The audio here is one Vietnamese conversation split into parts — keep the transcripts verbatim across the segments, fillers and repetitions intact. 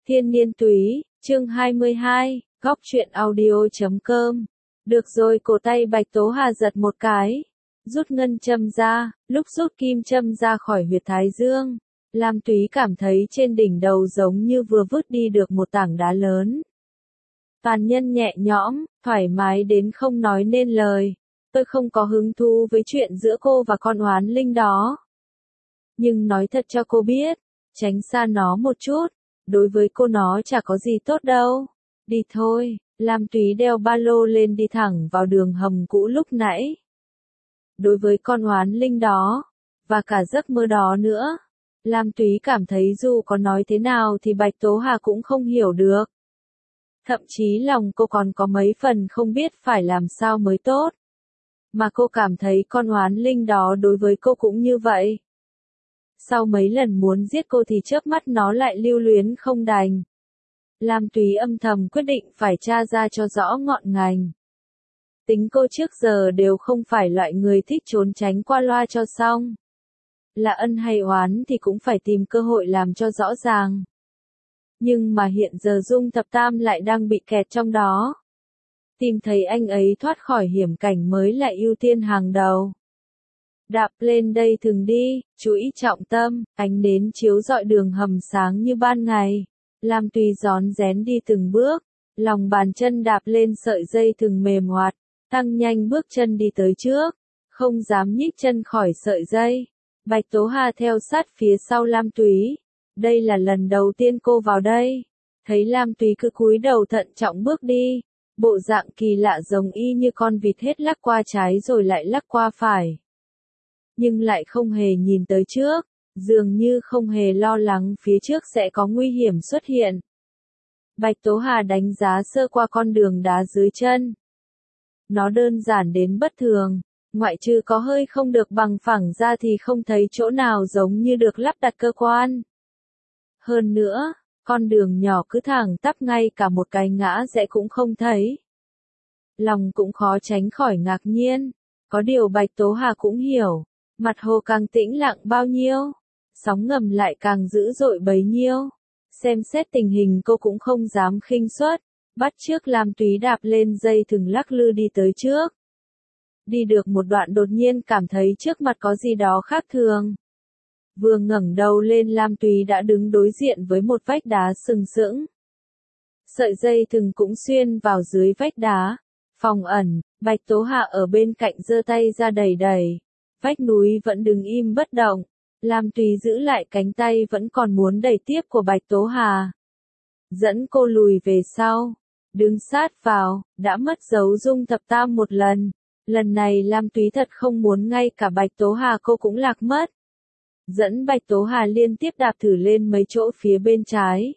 Thiên niên túy, chương hai mươi hai, góc truyện audio chấm com. Được rồi, cổ tay Bạch Tố Hà giật một cái, rút ngân châm ra, lúc rút kim châm ra khỏi huyệt thái dương, Lam Túy cảm thấy trên đỉnh đầu giống như vừa vứt đi được một tảng đá lớn. Toàn nhân nhẹ nhõm, thoải mái đến không nói nên lời. Tôi không có hứng thú với chuyện giữa cô và con oán linh đó. Nhưng nói thật cho cô biết, tránh xa nó một chút, đối với cô nó chả có gì tốt đâu. Đi thôi, Lam Túy đeo ba lô lên đi thẳng vào đường hầm cũ lúc nãy. Đối với con oán linh đó, và cả giấc mơ đó nữa, Lam Túy cảm thấy dù có nói thế nào thì Bạch Tố Hà cũng không hiểu được. Thậm chí lòng cô còn có mấy phần không biết phải làm sao mới tốt. Mà cô cảm thấy con oán linh đó đối với cô cũng như vậy. Sau mấy lần muốn giết cô thì chớp mắt nó lại lưu luyến không đành. Lam Túy âm thầm quyết định phải tra ra cho rõ ngọn ngành. Tính cô trước giờ đều không phải loại người thích trốn tránh qua loa cho xong. Là ân hay oán thì cũng phải tìm cơ hội làm cho rõ ràng. Nhưng mà hiện giờ Dung Thập Tam lại đang bị kẹt trong đó. Tìm thấy anh ấy thoát khỏi hiểm cảnh mới là ưu tiên hàng đầu. Đạp lên đây thường đi, chú ý trọng tâm, ánh nến chiếu rọi đường hầm sáng như ban ngày. Lam Túy rón rén đi từng bước, lòng bàn chân đạp lên sợi dây thừng mềm hoạt, tăng nhanh bước chân đi tới trước, không dám nhích chân khỏi sợi dây. Bạch Tố Hà theo sát phía sau Lam Túy. Đây là lần đầu tiên cô vào đây. Thấy Lam Túy cứ cúi đầu thận trọng bước đi, bộ dạng kỳ lạ giống y như con vịt hết lắc qua trái rồi lại lắc qua phải. Nhưng lại không hề nhìn tới trước, dường như không hề lo lắng phía trước sẽ có nguy hiểm xuất hiện. Bạch Tố Hà đánh giá sơ qua con đường đá dưới chân. Nó đơn giản đến bất thường, ngoại trừ có hơi không được bằng phẳng ra thì không thấy chỗ nào giống như được lắp đặt cơ quan. Hơn nữa, con đường nhỏ cứ thẳng tắp ngay cả một cái ngã rẽ cũng không thấy. Lòng cũng khó tránh khỏi ngạc nhiên, có điều Bạch Tố Hà cũng hiểu, mặt hồ càng tĩnh lặng bao nhiêu, sóng ngầm lại càng dữ dội bấy nhiêu. Xem xét tình hình cô cũng không dám khinh suất, bắt chước Lam Túy đạp lên dây thừng lắc lư đi tới trước. Đi được một đoạn đột nhiên cảm thấy trước mặt có gì đó khác thường. Vừa ngẩng đầu lên Lam Túy đã đứng đối diện với một vách đá sừng sững. Sợi dây thừng cũng xuyên vào dưới vách đá. Phòng ẩn, Bạch Tố Hà ở bên cạnh giơ tay ra đẩy đẩy. Vách núi vẫn đứng im bất động. Lam Túy giữ lại cánh tay vẫn còn muốn đẩy tiếp của Bạch Tố Hà. Dẫn cô lùi về sau. Đứng sát vào, đã mất dấu Dung Thập Tam một lần. Lần này Lam Túy thật không muốn ngay cả Bạch Tố Hà cô cũng lạc mất. Dẫn Bạch Tố Hà liên tiếp đạp thử lên mấy chỗ phía bên trái.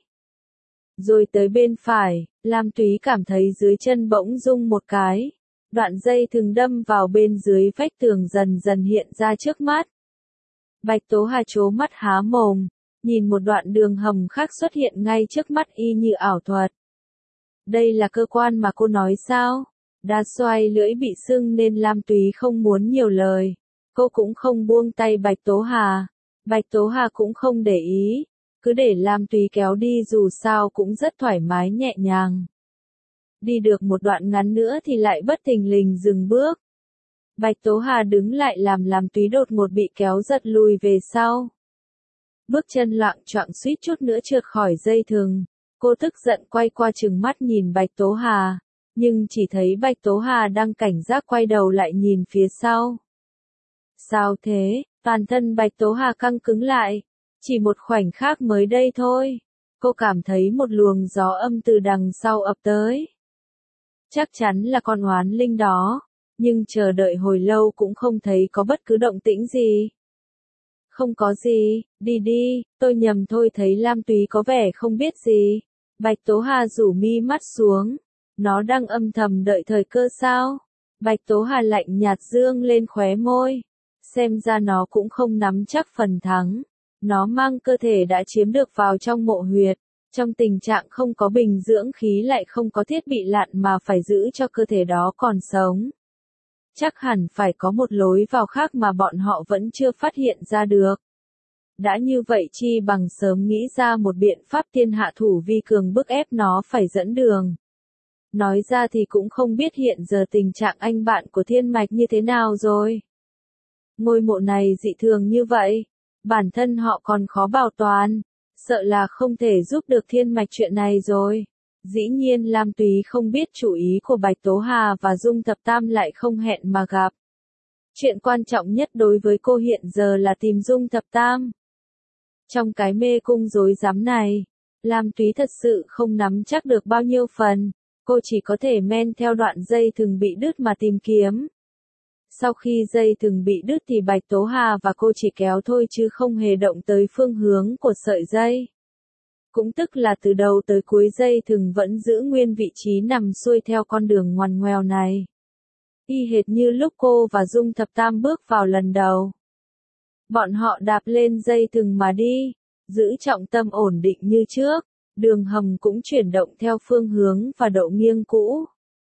Rồi tới bên phải, Lam Túy cảm thấy dưới chân bỗng rung một cái. Đoạn dây thừng đâm vào bên dưới vách tường dần dần hiện ra trước mắt. Bạch Tố Hà trố mắt há mồm, nhìn một đoạn đường hầm khác xuất hiện ngay trước mắt y như ảo thuật. Đây là cơ quan mà cô nói sao? Đa xoay lưỡi bị sưng nên Lam Túy không muốn nhiều lời. Cô cũng không buông tay Bạch Tố Hà. Bạch Tố Hà cũng không để ý, cứ để Lam Túy kéo đi dù sao cũng rất thoải mái nhẹ nhàng. Đi được một đoạn ngắn nữa thì lại bất thình lình dừng bước. Bạch Tố Hà đứng lại làm Lam Túy đột ngột bị kéo giật lùi về sau. Bước chân loạng choạng suýt chút nữa trượt khỏi dây thừng. Cô tức giận quay qua trừng mắt nhìn Bạch Tố Hà, nhưng chỉ thấy Bạch Tố Hà đang cảnh giác quay đầu lại nhìn phía sau. Sao thế? Toàn thân Bạch Tố Hà căng cứng lại. Chỉ một khoảnh khắc mới đây thôi, cô cảm thấy một luồng gió âm từ đằng sau ập tới. Chắc chắn là con oán linh đó, nhưng chờ đợi hồi lâu cũng không thấy có bất cứ động tĩnh gì. Không có gì, đi đi, tôi nhầm thôi. Thấy Lam Túy có vẻ không biết gì, Bạch Tố Hà rủ mi mắt xuống. Nó đang âm thầm đợi thời cơ sao? Bạch Tố Hà lạnh nhạt dương lên khóe môi. Xem ra nó cũng không nắm chắc phần thắng. Nó mang cơ thể đã chiếm được vào trong mộ huyệt. Trong tình trạng không có bình dưỡng khí lại không có thiết bị lặn mà phải giữ cho cơ thể đó còn sống. Chắc hẳn phải có một lối vào khác mà bọn họ vẫn chưa phát hiện ra được. Đã như vậy chi bằng sớm nghĩ ra một biện pháp thiên hạ thủ vi cường bức ép nó phải dẫn đường. Nói ra thì cũng không biết hiện giờ tình trạng anh bạn của Thiên Mạch như thế nào rồi. Ngôi mộ này dị thường như vậy, bản thân họ còn khó bảo toàn, sợ là không thể giúp được Thiên Mạch chuyện này rồi. Dĩ nhiên Lam Túy không biết chủ ý của Bạch Tố Hà và Dung Thập Tam lại không hẹn mà gặp. Chuyện quan trọng nhất đối với cô hiện giờ là tìm Dung Thập Tam. Trong cái mê cung rối rắm này, Lam Túy thật sự không nắm chắc được bao nhiêu phần, cô chỉ có thể men theo đoạn dây thừng bị đứt mà tìm kiếm. Sau khi dây thừng bị đứt thì Bạch Tố Hà và cô chỉ kéo thôi chứ không hề động tới phương hướng của sợi dây. Cũng tức là từ đầu tới cuối dây thừng vẫn giữ nguyên vị trí nằm xuôi theo con đường ngoằn ngoèo này. Y hệt như lúc cô và Dung Thập Tam bước vào lần đầu. Bọn họ đạp lên dây thừng mà đi, giữ trọng tâm ổn định như trước, đường hầm cũng chuyển động theo phương hướng và độ nghiêng cũ.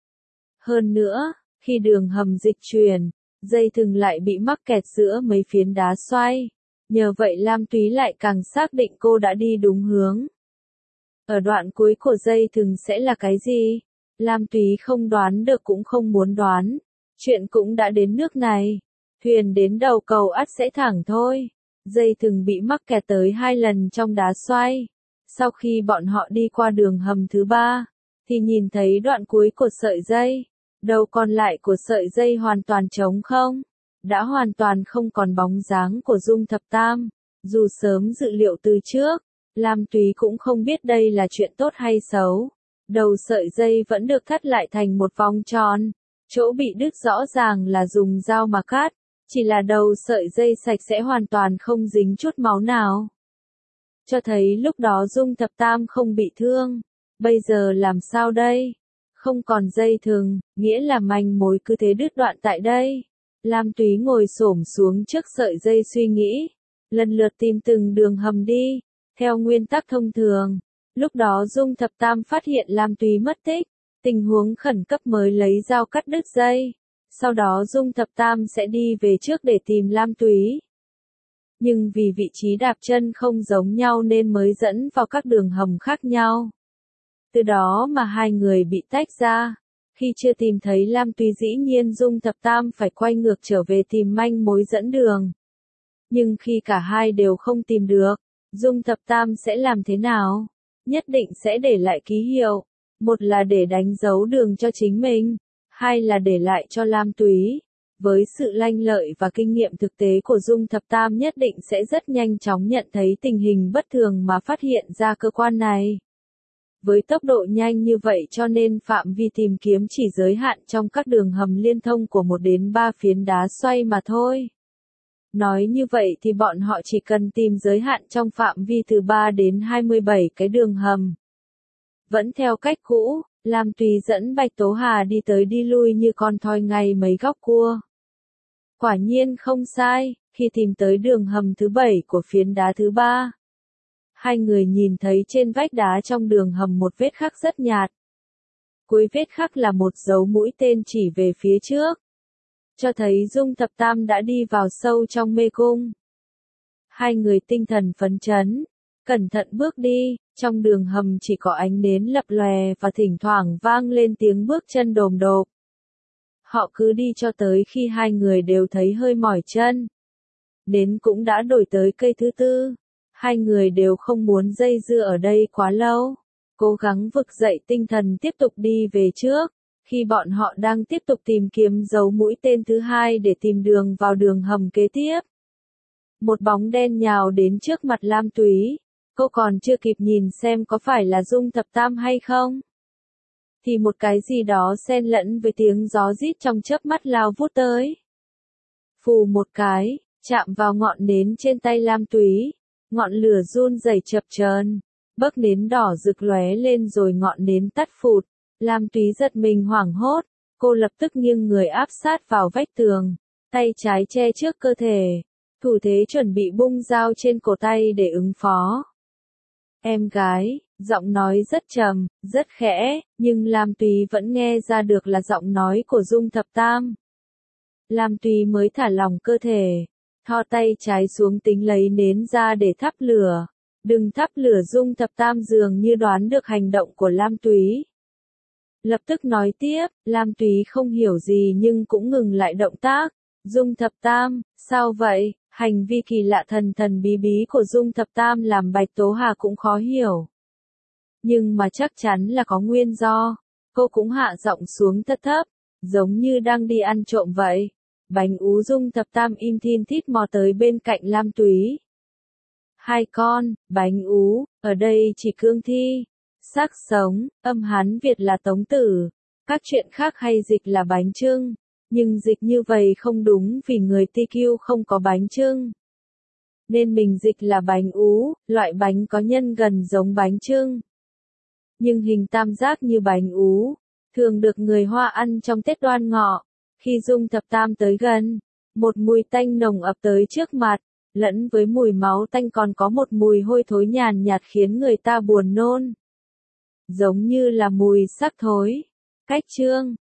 Hơn nữa, khi đường hầm dịch chuyển, dây thừng lại bị mắc kẹt giữa mấy phiến đá xoay. Nhờ vậy Lam Túy lại càng xác định cô đã đi đúng hướng. Ở đoạn cuối của dây thừng sẽ là cái gì? Lam Túy không đoán được cũng không muốn đoán. Chuyện cũng đã đến nước này. Thuyền đến đầu cầu ắt sẽ thẳng thôi. Dây thừng bị mắc kẹt tới hai lần trong đá xoay. Sau khi bọn họ đi qua đường hầm thứ ba, thì nhìn thấy đoạn cuối của sợi dây. Đầu còn lại của sợi dây hoàn toàn trống không. Đã hoàn toàn không còn bóng dáng của Dung Thập Tam. Dù sớm dự liệu từ trước, Lam Túy cũng không biết đây là chuyện tốt hay xấu. Đầu sợi dây vẫn được thắt lại thành một vòng tròn. Chỗ bị đứt rõ ràng là dùng dao mà cắt. Chỉ là đầu sợi dây sạch sẽ hoàn toàn không dính chút máu nào. Cho thấy lúc đó Dung Thập Tam không bị thương. Bây giờ làm sao đây? Không còn dây thừng, nghĩa là manh mối cứ thế đứt đoạn tại đây. Lam Túy ngồi xổm xuống trước sợi dây suy nghĩ. Lần lượt tìm từng đường hầm đi. Theo nguyên tắc thông thường. Lúc đó Dung Thập Tam phát hiện Lam Túy mất tích. Tình huống khẩn cấp mới lấy dao cắt đứt dây. Sau đó Dung Thập Tam sẽ đi về trước để tìm Lam Túy. Nhưng vì vị trí đạp chân không giống nhau nên mới dẫn vào các đường hầm khác nhau. Từ đó mà hai người bị tách ra. Khi chưa tìm thấy Lam Túy dĩ nhiên Dung Thập Tam phải quay ngược trở về tìm manh mối dẫn đường. Nhưng khi cả hai đều không tìm được, Dung Thập Tam sẽ làm thế nào? Nhất định sẽ để lại ký hiệu. Một là để đánh dấu đường cho chính mình, hai là để lại cho Lam Túy. Với sự lanh lợi và kinh nghiệm thực tế của Dung Thập Tam nhất định sẽ rất nhanh chóng nhận thấy tình hình bất thường mà phát hiện ra cơ quan này. Với tốc độ nhanh như vậy cho nên phạm vi tìm kiếm chỉ giới hạn trong các đường hầm liên thông của một đến ba phiến đá xoay mà thôi. Nói như vậy thì bọn họ chỉ cần tìm giới hạn trong phạm vi từ ba đến hai mươi bảy cái đường hầm. Vẫn theo cách cũ, Lam Túy dẫn Bạch Tố Hà đi tới đi lui như con thoi ngay mấy góc cua. Quả nhiên không sai, khi tìm tới đường hầm thứ bảy của phiến đá thứ ba. Hai người nhìn thấy trên vách đá trong đường hầm một vết khắc rất nhạt. Cuối vết khắc là một dấu mũi tên chỉ về phía trước. Cho thấy Dung Thập Tam đã đi vào sâu trong mê cung. Hai người tinh thần phấn chấn, cẩn thận bước đi, trong đường hầm chỉ có ánh nến lập lòe và thỉnh thoảng vang lên tiếng bước chân đồm độp. Họ cứ đi cho tới khi hai người đều thấy hơi mỏi chân. Nến cũng đã đổi tới cây thứ tư. Hai người đều không muốn dây dưa ở đây quá lâu. Cố gắng vực dậy tinh thần tiếp tục đi về trước. Khi bọn họ đang tiếp tục tìm kiếm dấu mũi tên thứ hai để tìm đường vào đường hầm kế tiếp. Một bóng đen nhào đến trước mặt Lam Túy. Cô còn chưa kịp nhìn xem có phải là Dung Thập Tam hay không. Thì một cái gì đó xen lẫn với tiếng gió rít trong chớp mắt lao vút tới. Phù một cái, chạm vào ngọn nến trên tay Lam Túy. Ngọn lửa run rẩy chập chờn, bấc nến đỏ rực lóe lên rồi ngọn nến tắt phụt. Lam Túy giật mình hoảng hốt, cô lập tức nghiêng người áp sát vào vách tường, tay trái che trước cơ thể, thủ thế chuẩn bị bung dao trên cổ tay để ứng phó. Em gái, giọng nói rất trầm, rất khẽ, nhưng Lam Túy vẫn nghe ra được là giọng nói của Dung Thập Tam. Lam Túy mới thả lỏng cơ thể, thò tay trái xuống tính lấy nến ra để thắp lửa. Đừng thắp lửa. Dung Thập Tam dường như đoán được hành động của Lam Túy. Lập tức nói tiếp, Lam Túy không hiểu gì nhưng cũng ngừng lại động tác. Dung Thập Tam, sao vậy? Hành vi kỳ lạ thần thần bí bí của Dung Thập Tam làm Bạch Tố Hà cũng khó hiểu. Nhưng mà chắc chắn là có nguyên do. Cô cũng hạ giọng xuống thấp thấp, giống như đang đi ăn trộm vậy. Bánh ú. Dung Thập Tam im thin thít mò tới bên cạnh Lam Túy. Hai con, bánh ú, ở đây chỉ cương thi. Xác sống, âm Hán Việt là Tống Tử. Các chuyện khác hay dịch là bánh chưng. Nhưng dịch như vậy không đúng vì người Ti Kiu không có bánh chưng. Nên mình dịch là bánh ú, loại bánh có nhân gần giống bánh chưng. Nhưng hình tam giác như bánh ú, thường được người Hoa ăn trong Tết Đoan Ngọ. Khi Dung Thập Tam tới gần, một mùi tanh nồng ập tới trước mặt, lẫn với mùi máu tanh còn có một mùi hôi thối nhàn nhạt khiến người ta buồn nôn. Giống như là mùi xác thối. Cách chương